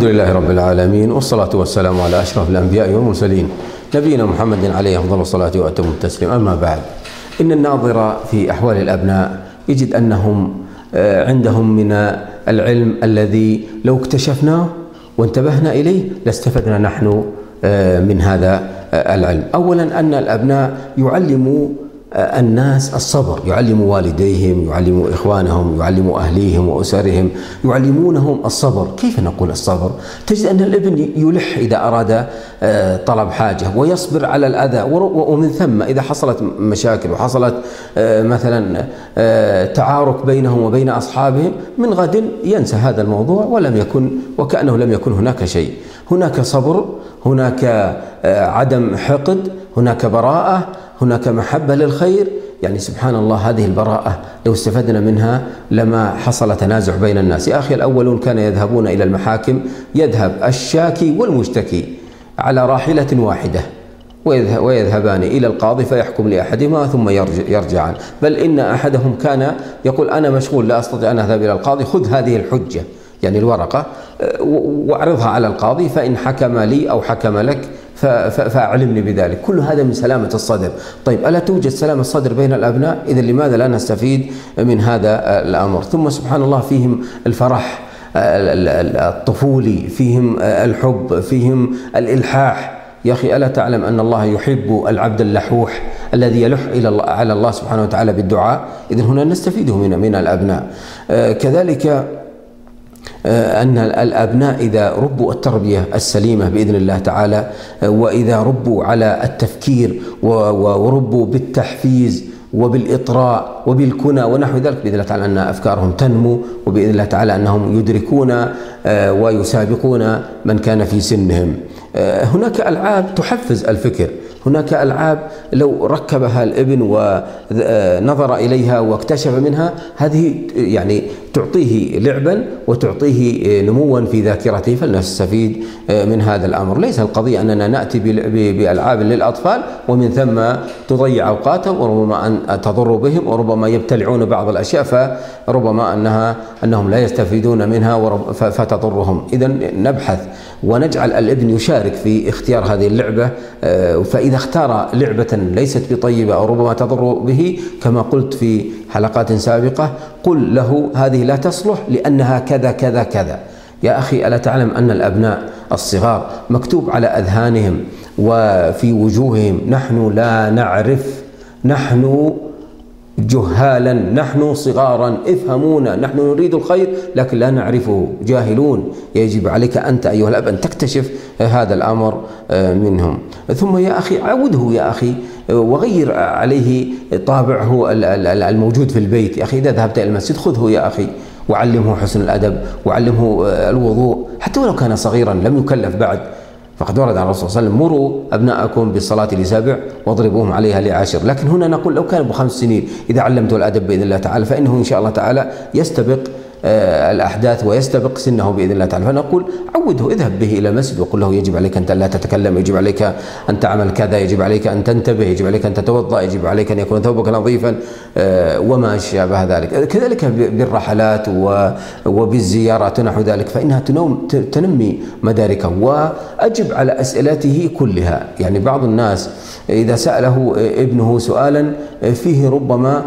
الحمد لله رب العالمين، والصلاة والسلام على أشرف الأنبياء والمرسلين نبينا محمد عليه أفضل الصلاة وأتم التسليم. أما بعد، إن الناظر في أحوال الأبناء يجد أنهم عندهم من العلم الذي لو اكتشفناه وانتبهنا إليه لاستفدنا نحن من هذا العلم. أولا، أن الأبناء يعلموا الناس الصبر، يعلموا والديهم، يعلموا إخوانهم، يعلموا أهليهم وأسرهم، يعلمونهم الصبر. كيف نقول الصبر؟ تجد أن الابن يلح إذا أراد طلب حاجة ويصبر على الأذى، ومن ثم إذا حصلت مشاكل وحصلت مثلا تعارك بينهم وبين أصحابهم، من غد ينسى هذا الموضوع ولم يكن وكأنه لم يكن هناك شيء. هناك صبر، هناك عدم حقد، هناك براءة، هناك محبة للخير. يعني سبحان الله، هذه البراءة لو استفدنا منها لما حصل تنازع بين الناس. يا أخي، الأولون كانوا يذهبون إلى المحاكم، يذهب الشاكي والمشتكي على راحلة واحدة ويذهبان إلى القاضي فيحكم لأحدهما ثم يرجعان. بل إن أحدهم كان يقول: أنا مشغول لا أستطيع أن أذهب إلى القاضي، خذ هذه الحجة، يعني الورقة، واعرضها على القاضي، فإن حكم لي أو حكم لك فأعلمني بذلك. كل هذا من سلامة الصدر. طيب، ألا توجد سلامة الصدر بين الأبناء؟ إذن لماذا لا نستفيد من هذا الأمر؟ ثم سبحان الله، فيهم الفرح الطفولي، فيهم الحب، فيهم الإلحاح. يا أخي، ألا تعلم أن الله يحب العبد اللحوح الذي يلح على الله سبحانه وتعالى بالدعاء؟ إذن هنا نستفيده من الأبناء. كذلك أن الأبناء إذا ربوا التربية السليمة بإذن الله تعالى، وإذا ربوا على التفكير وربوا بالتحفيز وبالإطراء وبالكنى ونحو ذلك، بإذن الله تعالى أن أفكارهم تنمو، وبإذن الله تعالى أنهم يدركون ويسابقون من كان في سنهم. هناك ألعاب تحفز الفكر، هناك ألعاب لو ركبها الابن ونظر إليها واكتشف منها، هذه يعني تعطيه لعبا وتعطيه نموا في ذاكرته، فلنستفيد من هذا الأمر. ليس القضية أننا نأتي بألعاب للأطفال ومن ثم تضيع أوقاتهم، وربما أن تضر بهم، وربما يبتلعون بعض الأشياء فربما أنهم لا يستفيدون منها فتضرهم. إذن نبحث ونجعل الابن يشارك في اختيار هذه اللعبة، فإذا اختار لعبة ليست بطيبة أو ربما تضر به، كما قلت في حلقات سابقة، قل له: هذه لا تصلح لأنها كذا كذا كذا. يا أخي، ألا تعلم أن الأبناء الصغار مكتوب على أذهانهم وفي وجوههم: نحن لا نعرف، نحن جهالا، نحن صغارا، افهمونا، نحن نريد الخير لكن لا نعرفه، جاهلون. يجب عليك أنت أيها الأب أن تكتشف هذا الأمر منهم. ثم يا أخي، عوده يا أخي وغير عليه طابعه الموجود في البيت. يا أخي، إذا ذهبت إلى المسجد خذه يا أخي وعلمه حسن الأدب، وعلمه الوضوء، حتى ولو كان صغيرا لم يكلف بعد. فقد ورد عن الرسول صلى الله عليه وسلم: مروا أبناءكم بالصلاة ل7 واضربوهم عليها ل10. لكن هنا نقول لو كان ب5 سنين إذا علمته الأدب بإذن الله تعالى، فإنه إن شاء الله تعالى يستبق الأحداث ويستبق سنه بإذن الله تعالى. فنقول: عوده، اذهب به إلى المسجد وقل له: يجب عليك أن لا تتكلم، يجب عليك أن تعمل كذا، يجب عليك أن تنتبه، يجب عليك أن تتوضأ، يجب عليك أن يكون ثوبك نظيفا، وما شابه ذلك. كذلك بالرحلات وبالزيارات ونحو ذلك، فإنها تنمي مداركه. وأجب على أسئلته كلها. يعني بعض الناس إذا سأله ابنه سؤالا فيه ربما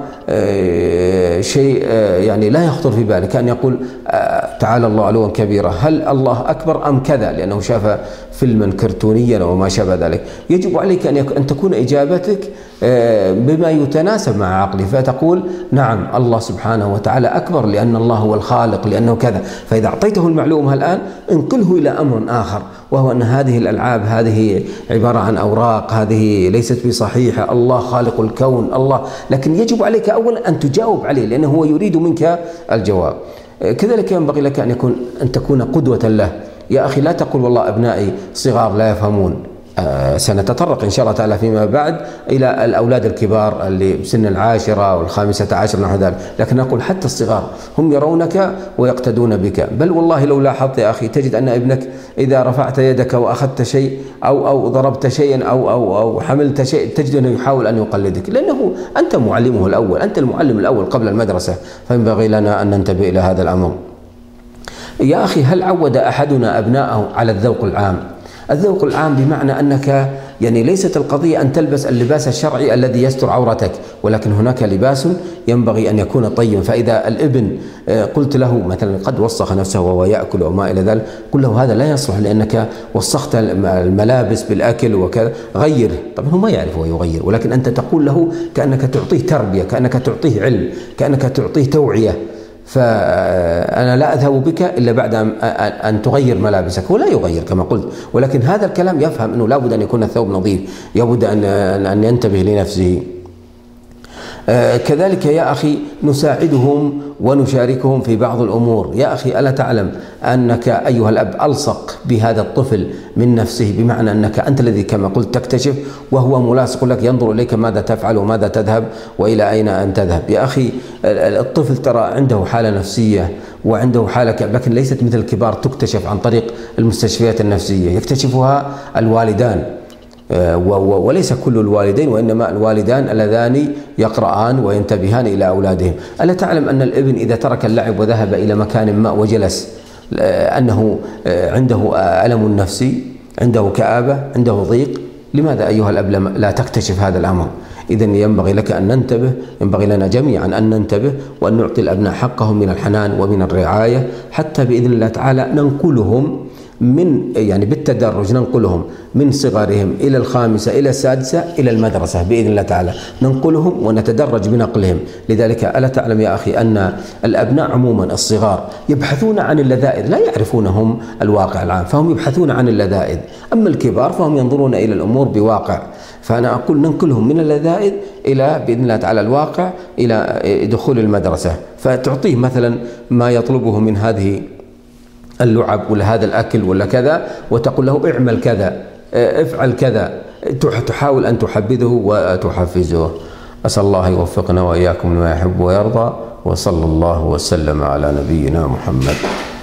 شيء يعني لا يخطر في باله، كأن يقول: تعالى الله علوا كبيرا، هل الله أكبر أم كذا، لأنه شاف فيلما كرتونيا وما شابه ذلك. يجب عليك أن تكون إجابتك بما يتناسب مع عقله، فتقول: نعم، الله سبحانه وتعالى أكبر لأن الله هو الخالق، لأنه كذا. فإذا أعطيته المعلومة الآن، انقله إلى أمر آخر، وهو أن هذه الألعاب هذه عبارة عن أوراق، هذه ليست بصحيحة، الله خالق الكون، الله. لكن يجب عليك أولا أن تجاوب عليه، لأنه هو يريد منك الجواب. كذلك ينبغي لك أن تكون قدوة له. يا أخي، لا تقول: والله أبنائي صغار لا يفهمون. سنتطرق إن شاء الله تعالى فيما بعد إلى الأولاد الكبار اللي بسن 10 و15 نحو ذلك، لكن نقول حتى الصغار هم يرونك ويقتدون بك. بل والله لو لاحظت يا أخي تجد أن ابنك إذا رفعت يدك وأخذت شيء أو ضربت شيئا أو حملت شيء، تجد أنه يحاول أن يقلدك، لأنه أنت معلمه الأول، أنت المعلم الأول قبل المدرسة. فينبغي لنا أن ننتبه إلى هذا الأمر. يا أخي هل عود أحدنا أبناءه على الذوق العام؟ الذوق العام بمعنى أنك يعني ليست القضية أن تلبس اللباس الشرعي الذي يستر عورتك، ولكن هناك لباس ينبغي أن يكون طيبا. فإذا الابن قلت له مثلا قد وسخ نفسه وهو يأكل وما إلى ذلك، قل له هذا لا يصلح لأنك وسخت الملابس بالأكل وكذا، غيره. طبعا هو ما يعرف هو يغير، ولكن أنت تقول له كأنك تعطيه تربية، كأنك تعطيه علم، كأنك تعطيه توعية. فأنا لا أذهب بك إلا بعد أن تغير ملابسك. هو لا يغير كما قلت، ولكن هذا الكلام يفهم أنه لا بد أن يكون الثوب نظيف، لابد أن ينتبه لنفسه. كذلك يا أخي نساعدهم ونشاركهم في بعض الأمور. يا أخي ألا تعلم أنك أيها الأب ألصق بهذا الطفل من نفسه، بمعنى أنك أنت الذي كما قلت تكتشف وهو ملاصق لك، ينظر إليك ماذا تفعل وماذا تذهب وإلى أين أن تذهب. يا أخي الطفل ترى عنده حالة نفسية وعنده حالة، لكن ليست مثل الكبار تكتشف عن طريق المستشفيات النفسية، يكتشفها الوالدان، وليس كل الوالدين، وإنما الوالدان اللذان يقرآن وينتبهان إلى أولادهم. ألا تعلم أن الابن إذا ترك اللعب وذهب إلى مكان ما وجلس أنه عنده ألم نفسي، عنده كآبة، عنده ضيق؟ لماذا أيها الأب لا تكتشف هذا الأمر؟ إذن ينبغي لك أن ننتبه، ينبغي لنا جميعا أن ننتبه وأن نعطي الأبناء حقهم من الحنان ومن الرعاية، حتى بإذن الله تعالى ننقلهم يعني بالتدرج، ننقلهم من صغرهم إلى الخامسة إلى السادسة إلى المدرسة بإذن الله تعالى، ننقلهم ونتدرج بنقلهم. لذلك ألا تعلم يا أخي أن الأبناء عموما الصغار يبحثون عن اللذائذ، لا يعرفون هم الواقع العام، فهم يبحثون عن اللذائذ. أما الكبار فهم ينظرون إلى الأمور بواقع. فأنا أقول ننقلهم من اللذائذ إلى بإذن الله تعالى الواقع، إلى دخول المدرسة، فتعطيه مثلا ما يطلبه من هذه اللعب ولا هذا الأكل ولا كذا، وتقول له اعمل كذا، افعل كذا، تحاول أن تحبذه وتحفزه. أسأل الله يوفقنا وإياكم لما يحب ويرضى، وصلى الله وسلم على نبينا محمد.